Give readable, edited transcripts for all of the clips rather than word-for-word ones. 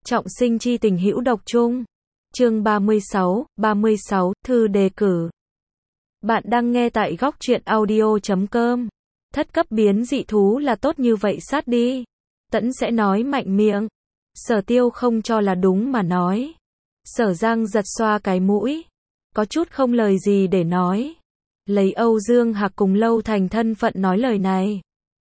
Trọng sinh chi tình hữu độc chung. Chương 36, thư đề cử. Bạn đang nghe tại góc truyện audio.com. Thất cấp biến dị thú là tốt như vậy sát đi. Tẫn sẽ nói mạnh miệng. Sở Tiêu không cho là đúng mà nói. Sở Giang giật xoa cái mũi. Có chút không lời gì để nói. Lấy Âu Dương Hạc cùng Lâu Thành thân phận nói lời này.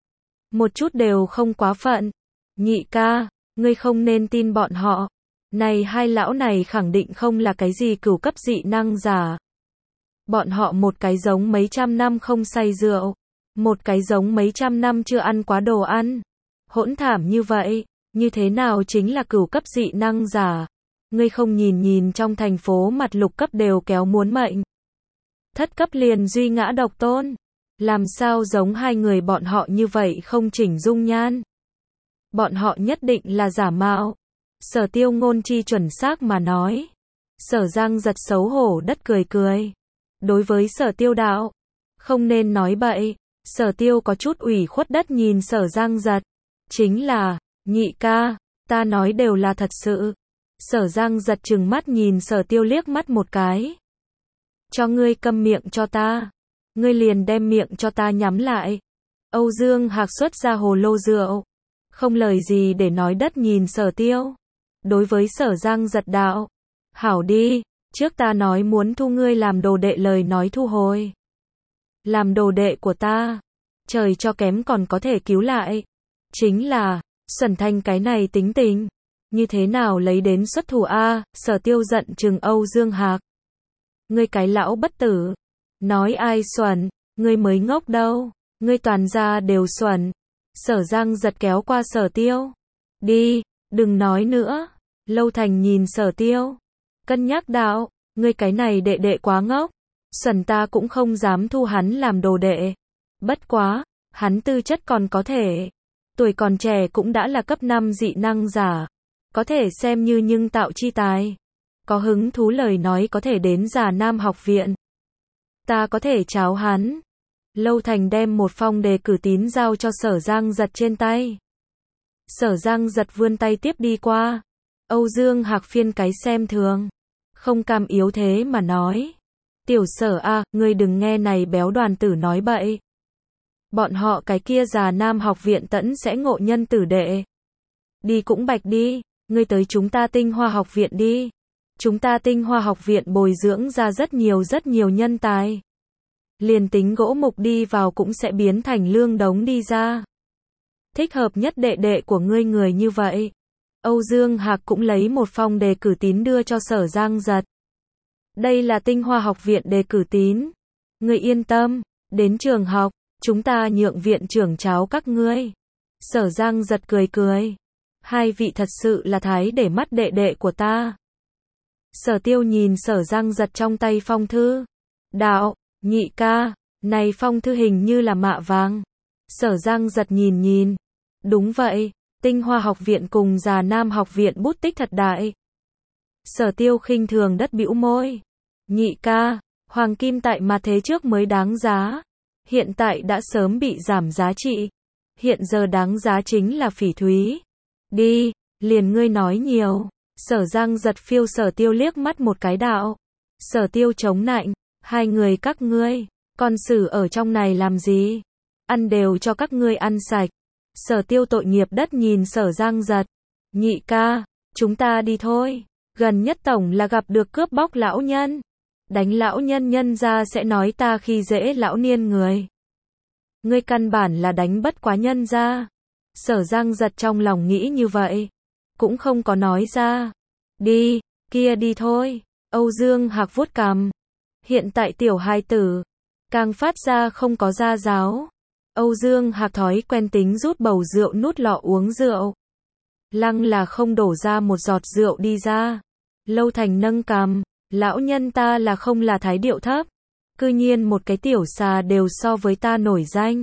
Một chút đều không quá phận. Nhị ca, ngươi không nên tin bọn họ. Này hai lão này khẳng định không là cái gì cửu cấp dị năng giả. Bọn họ một cái giống mấy trăm năm không say rượu. Một cái giống mấy trăm năm chưa ăn quá đồ ăn. Hỗn thảm như vậy, như thế nào chính là cửu cấp dị năng giả. Ngươi không nhìn trong thành phố mặt lục cấp đều kéo muốn mệnh. Thất cấp liền duy ngã độc tôn. Làm sao giống hai người bọn họ như vậy không chỉnh dung nhan. Bọn họ nhất định là giả mạo. Sở Tiêu ngôn chi chuẩn xác mà nói. Sở Giang giật xấu hổ đất cười. Đối với Sở Tiêu đạo, không nên nói bậy. Sở Tiêu có chút ủy khuất đất nhìn Sở Giang giật. Chính là, nhị ca, ta nói đều là thật sự. Sở Giang giật trừng mắt nhìn Sở Tiêu liếc mắt một cái. Cho ngươi câm miệng cho ta. Ngươi liền đem miệng cho ta nhắm lại. Âu Dương Hạc xuất ra hồ lô rượu. Không lời gì để nói đất nhìn Sở Tiêu. Đối với Sở Giang giật đạo. Hảo đi, trước ta nói muốn thu ngươi làm đồ đệ lời nói thu hồi. Làm đồ đệ của ta. Trời cho kém còn có thể cứu lại. Chính là, xuẩn thành cái này tính tình. Như thế nào lấy đến xuất thủ a? Sở Tiêu giận chừng Âu Dương Hạc. Ngươi cái lão bất tử. Nói ai xuẩn, ngươi mới ngốc đâu. Ngươi toàn gia đều xuẩn. Sở Giang giật kéo qua Sở Tiêu. Đi, đừng nói nữa. Lâu Thành nhìn Sở Tiêu. Cân nhắc đạo, ngươi cái này đệ đệ quá ngốc. Xuẩn ta cũng không dám thu hắn làm đồ đệ. Bất quá, hắn tư chất còn có thể. Tuổi còn trẻ cũng đã là cấp 5 dị năng giả. Có thể xem như nhưng tạo chi tài. Có hứng thú lời nói có thể đến Già Nam học viện. Ta có thể cháo hắn. Lâu Thành đem một phong đề cử tín giao cho Sở Giang giật trên tay. Sở Giang giật vươn tay tiếp đi qua. Âu Dương Hạc phiên cái xem thường. Không cam yếu thế mà nói. Tiểu Sở a, ngươi đừng nghe này béo đoàn tử nói bậy. Bọn họ cái kia Già Nam học viện tẫn sẽ ngộ nhân tử đệ. Đi cũng bạch đi, ngươi tới chúng ta Tinh Hoa học viện đi. Chúng ta Tinh Hoa học viện bồi dưỡng ra rất nhiều nhân tài. Liền tính gỗ mục đi vào cũng sẽ biến thành lương đống đi ra. Thích hợp nhất đệ đệ của ngươi người như vậy. Âu Dương Hạc cũng lấy một phong đề cử tín đưa cho Sở Giang giật. Đây là Tinh Hoa học viện đề cử tín. Ngươi yên tâm, đến trường học, chúng ta nhượng viện trưởng cháo các ngươi. Sở Giang giật cười. Hai vị thật sự là thái để mắt đệ đệ của ta. Sở Tiêu nhìn Sở Giang giật trong tay phong thư. Đạo, nhị ca, này phong thư hình như là mạ vàng. Sở Giang giật nhìn. Đúng vậy, Tinh Hoa học viện cùng Già Nam học viện bút tích thật đại. Sở Tiêu khinh thường đất bĩu môi. Nhị ca, hoàng kim tại mà thế trước mới đáng giá. Hiện tại đã sớm bị giảm giá trị. Hiện giờ đáng giá chính là phỉ thúy. Đi, liền ngươi nói nhiều. Sở Giang giật phiêu Sở Tiêu liếc mắt một cái đạo. Sở Tiêu chống nạnh. Hai người các ngươi, còn xử ở trong này làm gì? Ăn đều cho các ngươi ăn sạch. Sở Tiêu tội nghiệp đất nhìn Sở Giang giật. Nhị ca, chúng ta đi thôi. Gần nhất tổng là gặp được cướp bóc lão nhân. Đánh lão nhân ra sẽ nói ta khi dễ lão niên người. Ngươi căn bản là đánh bất quá nhân ra. Sở Giang giật trong lòng nghĩ như vậy. Cũng không có nói ra. Đi, kia đi thôi. Âu Dương Hạc vuốt cằm. Hiện tại tiểu hài tử. Càng phát ra không có gia giáo. Âu Dương Hạc thói quen tính rút bầu rượu nút lọ uống rượu. Lăng là không đổ ra một giọt rượu đi ra. Lâu Thành nâng cằm. Lão nhân ta là không là thái điệu thấp. Cư nhiên một cái tiểu xà đều so với ta nổi danh.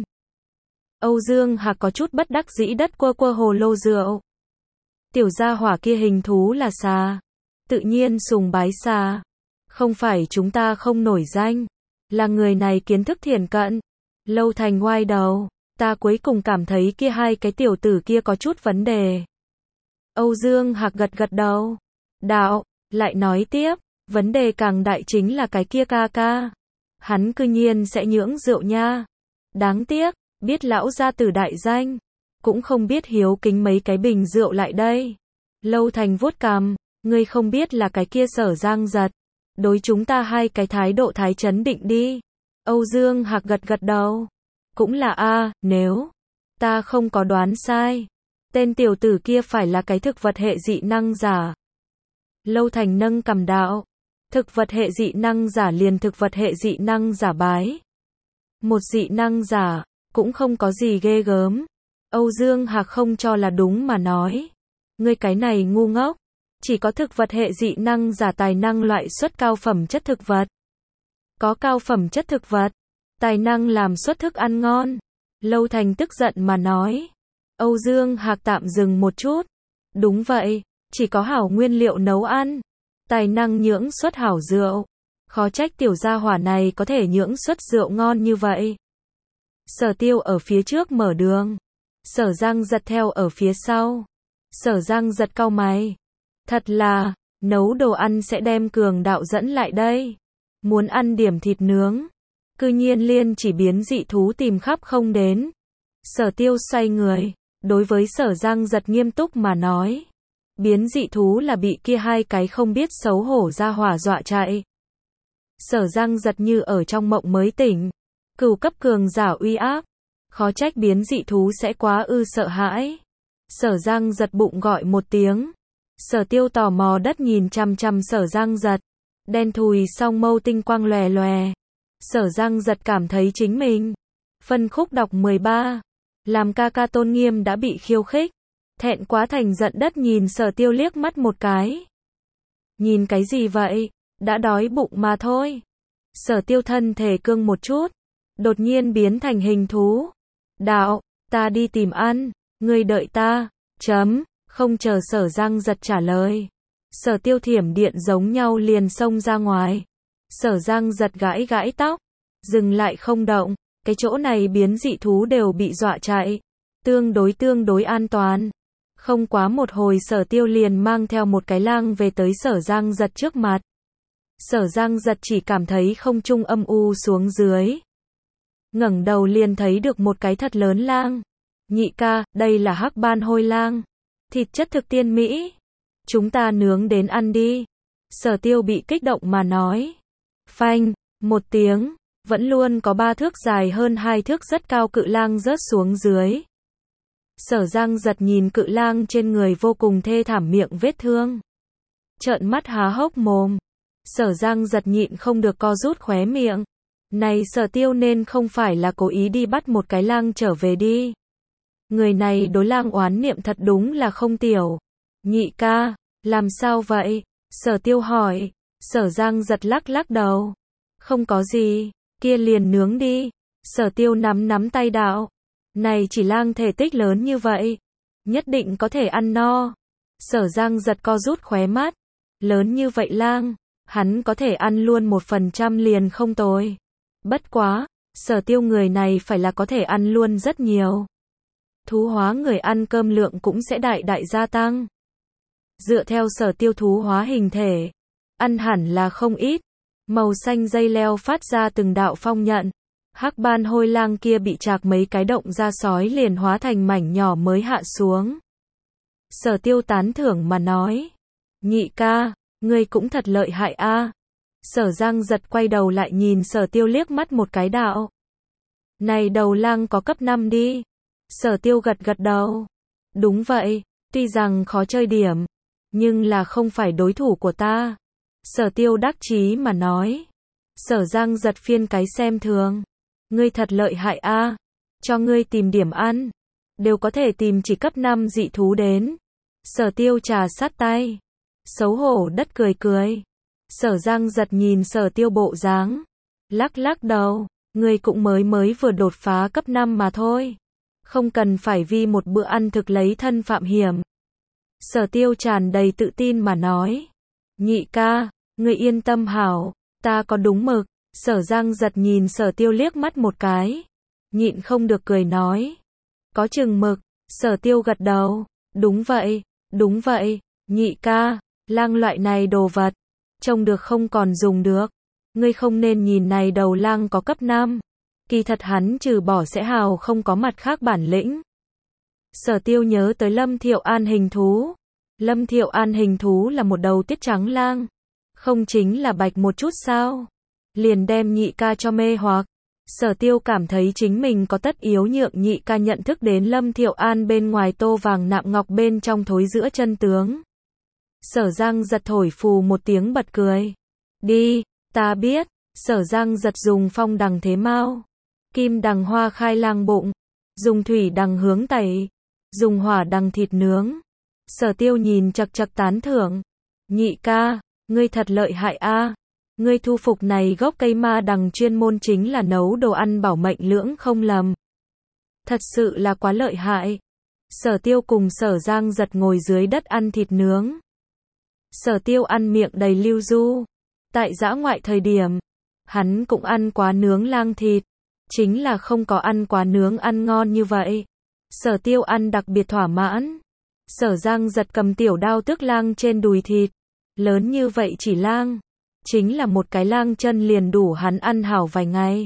Âu Dương Hạc có chút bất đắc dĩ đất quơ hồ lô rượu. Tiểu gia hỏa kia hình thú là xà. Tự nhiên sùng bái xà. Không phải chúng ta không nổi danh. Là người này kiến thức thiển cận. Lâu Thành ngoai đầu. Ta cuối cùng cảm thấy kia hai cái tiểu tử kia có chút vấn đề. Âu Dương Hạc gật gật đầu. Đạo, lại nói tiếp, vấn đề càng đại chính là cái kia ca ca. Hắn cư nhiên sẽ nhưỡng rượu nha. Đáng tiếc, biết lão gia tử đại danh, cũng không biết hiếu kính mấy cái bình rượu lại đây. Lâu Thành vuốt cằm, ngươi không biết là cái kia Sở Giang Giật. Đối chúng ta hai cái thái độ thái chấn định đi. Âu Dương Hạc gật gật đầu. Cũng là nếu ta không có đoán sai, tên tiểu tử kia phải là cái thực vật hệ dị năng giả. Lâu Thành nâng cằm đạo. Thực vật hệ dị năng giả liền thực vật hệ dị năng giả bái. Một dị năng giả, cũng không có gì ghê gớm. Âu Dương Hạc không cho là đúng mà nói. Ngươi cái này ngu ngốc. Chỉ có thực vật hệ dị năng giả tài năng loại xuất cao phẩm chất thực vật. Có cao phẩm chất thực vật, tài năng làm xuất thức ăn ngon. Lâu Thành tức giận mà nói. Âu Dương Hạc tạm dừng một chút. Đúng vậy, chỉ có hảo nguyên liệu nấu ăn, tài năng nhưỡng xuất hảo rượu. Khó trách tiểu gia hỏa này có thể nhưỡng xuất rượu ngon như vậy. Sở Tiêu ở phía trước mở đường, Sở Giang Giật theo ở phía sau. Sở Giang Giật cau mày. Thật là, nấu đồ ăn sẽ đem cường đạo dẫn lại đây. Muốn ăn điểm thịt nướng, cư nhiên liên chỉ biến dị thú tìm khắp không đến. Sở Tiêu xoay người, đối với Sở Giang Giật nghiêm túc mà nói. Biến dị thú là bị kia hai cái không biết xấu hổ ra hỏa dọa chạy. Sở Giang Giật như ở trong mộng mới tỉnh. Cửu cấp cường giả uy áp, khó trách biến dị thú sẽ quá sợ hãi. Sở Giang Giật bụng gọi một tiếng. Sở Tiêu tò mò đất nhìn chằm chằm Sở Giang Giật. Đen thùi song mâu tinh quang lòe lòe. Sở Giang Giật cảm thấy chính mình. Phân khúc đọc 13. Làm ca ca tôn nghiêm đã bị khiêu khích. Thẹn quá thành giận đất nhìn Sở Tiêu liếc mắt một cái. Nhìn cái gì vậy? Đã đói bụng mà thôi. Sở Tiêu thân thể cương một chút, đột nhiên biến thành hình thú. Đạo, ta đi tìm ăn, ngươi đợi ta. Không chờ Sở Giang Giật trả lời. Sở Tiêu thiểm điện giống nhau liền xông ra ngoài. Sở Giang Giật gãi gãi tóc, dừng lại không động. Cái chỗ này biến dị thú đều bị dọa chạy, tương đối an toàn. Không quá một hồi Sở Tiêu liền mang theo một cái lang về tới Sở Giang Giật trước mặt. Sở Giang Giật chỉ cảm thấy không trung âm u xuống dưới. Ngẩng đầu liền thấy được một cái thật lớn lang. Nhị ca, đây là hắc ban hôi lang. Thịt chất thực tiên mỹ. Chúng ta nướng đến ăn đi. Sở Tiêu bị kích động mà nói. Phanh, một tiếng, vẫn luôn có 3 thước dài hơn 2 thước rất cao cự lang rớt xuống dưới. Sở Giang Giật nhìn cự lang trên người vô cùng thê thảm miệng vết thương. Trợn mắt há hốc mồm. Sở Giang Giật nhịn không được co rút khóe miệng. Này Sở Tiêu nên không phải là cố ý đi bắt một cái lang trở về đi. Người này đối lang oán niệm thật đúng là không tiểu. Nhị ca, làm sao vậy? Sở Tiêu hỏi. Sở Giang Giật lắc lắc đầu. Không có gì, kia liền nướng đi. Sở Tiêu nắm tay đạo. Này chỉ lang thể tích lớn như vậy, nhất định có thể ăn no. Sở Giang Giật co rút khóe mắt. Lớn như vậy lang, hắn có thể ăn luôn 1% liền không tồi. Bất quá, Sở Tiêu người này phải là có thể ăn luôn rất nhiều. Thú hóa người ăn cơm lượng cũng sẽ đại gia tăng. Dựa theo Sở Tiêu thú hóa hình thể, ăn hẳn là không ít. Màu xanh dây leo phát ra từng đạo phong nhận. Hắc ban hôi lang kia bị chạc mấy cái động ra sói liền hóa thành mảnh nhỏ mới hạ xuống. Sở Tiêu tán thưởng mà nói. Nhị ca, ngươi cũng thật lợi hại a. Sở Giang Giật quay đầu lại nhìn Sở Tiêu liếc mắt một cái đạo. Này đầu lang có cấp 5 đi. Sở Tiêu gật gật đầu. Đúng vậy, tuy rằng khó chơi điểm, nhưng là không phải đối thủ của ta. Sở Tiêu đắc chí mà nói. Sở Giang Giật phiên cái xem thường. Ngươi thật lợi hại a, cho ngươi tìm điểm ăn, đều có thể tìm chỉ cấp 5 dị thú đến. Sở Tiêu trà sát tay, xấu hổ đất cười. Sở Giang Giật nhìn Sở Tiêu bộ dáng, lắc đầu, ngươi cũng mới vừa đột phá cấp 5 mà thôi, không cần phải vì một bữa ăn thực lấy thân phạm hiểm. Sở Tiêu tràn đầy tự tin mà nói. Nhị ca, ngươi yên tâm hảo, ta có đúng mực. Sở Giang Giật nhìn Sở Tiêu liếc mắt một cái, nhịn không được cười nói. Có chừng mực. Sở Tiêu gật đầu. Đúng vậy, Đúng vậy, nhị ca, lang loại này đồ vật, trông được không còn dùng được. Ngươi không nên nhìn này đầu lang có cấp 5. Kỳ thật hắn trừ bỏ sẽ hào không có mặt khác bản lĩnh. Sở Tiêu nhớ tới Lâm Thiệu An hình thú. Lâm Thiệu An hình thú là một đầu tiết trắng lang. Không chính là bạch một chút sao? Liền đem nhị ca cho mê hoặc. Sở Tiêu cảm thấy chính mình có tất yếu nhượng nhị ca nhận thức đến Lâm Thiệu An bên ngoài tô vàng nạm ngọc bên trong thối giữa chân tướng. Sở Giang Giật thổi phù một tiếng bật cười. Đi, ta biết. Sở Giang Giật dùng phong đằng thế mao, kim đằng hoa khai lang bụng, dùng thủy đằng hướng tẩy, dùng hỏa đằng thịt nướng. Sở Tiêu nhìn chật chật tán thưởng. Nhị ca, ngươi thật lợi hại a. Ngươi thu phục này gốc cây ma đằng chuyên môn chính là nấu đồ ăn bảo mệnh lưỡng không lầm. Thật sự là quá lợi hại. Sở Tiêu cùng Sở Giang Giật ngồi dưới đất ăn thịt nướng. Sở Tiêu ăn miệng đầy lưu du. Tại dã ngoại thời điểm, hắn cũng ăn quá nướng lang thịt, chính là không có ăn quá nướng ăn ngon như vậy. Sở Tiêu ăn đặc biệt thỏa mãn. Sở Giang Giật cầm tiểu đao tước lang trên đùi thịt. Lớn như vậy chỉ lang, chính là một cái lang chân liền đủ hắn ăn hảo vài ngày.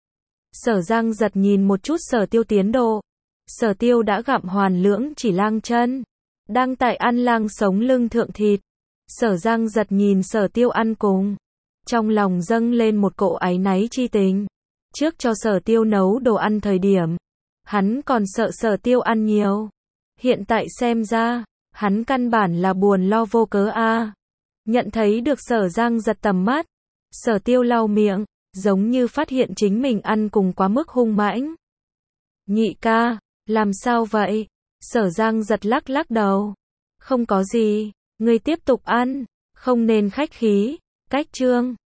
Sở Giang Giật nhìn một chút Sở Tiêu tiến độ. Sở Tiêu đã gặm hoàn lưỡng chỉ lang chân, đang tại ăn lang sống lưng thượng thịt. Sở Giang Giật nhìn Sở Tiêu ăn cùng, trong lòng dâng lên một cỗ áy náy chi tình. Trước cho Sở Tiêu nấu đồ ăn thời điểm, hắn còn sợ Sở Tiêu ăn nhiều. Hiện tại xem ra, hắn căn bản là buồn lo vô cớ a. Nhận thấy được Sở Giang Giật tầm mắt, Sở Tiêu lau miệng, giống như phát hiện chính mình ăn cùng quá mức hung mãnh. Nhị ca, làm sao vậy? Sở Giang Giật lắc lắc đầu. Không có gì, ngươi tiếp tục ăn, không nên khách khí. Cách chương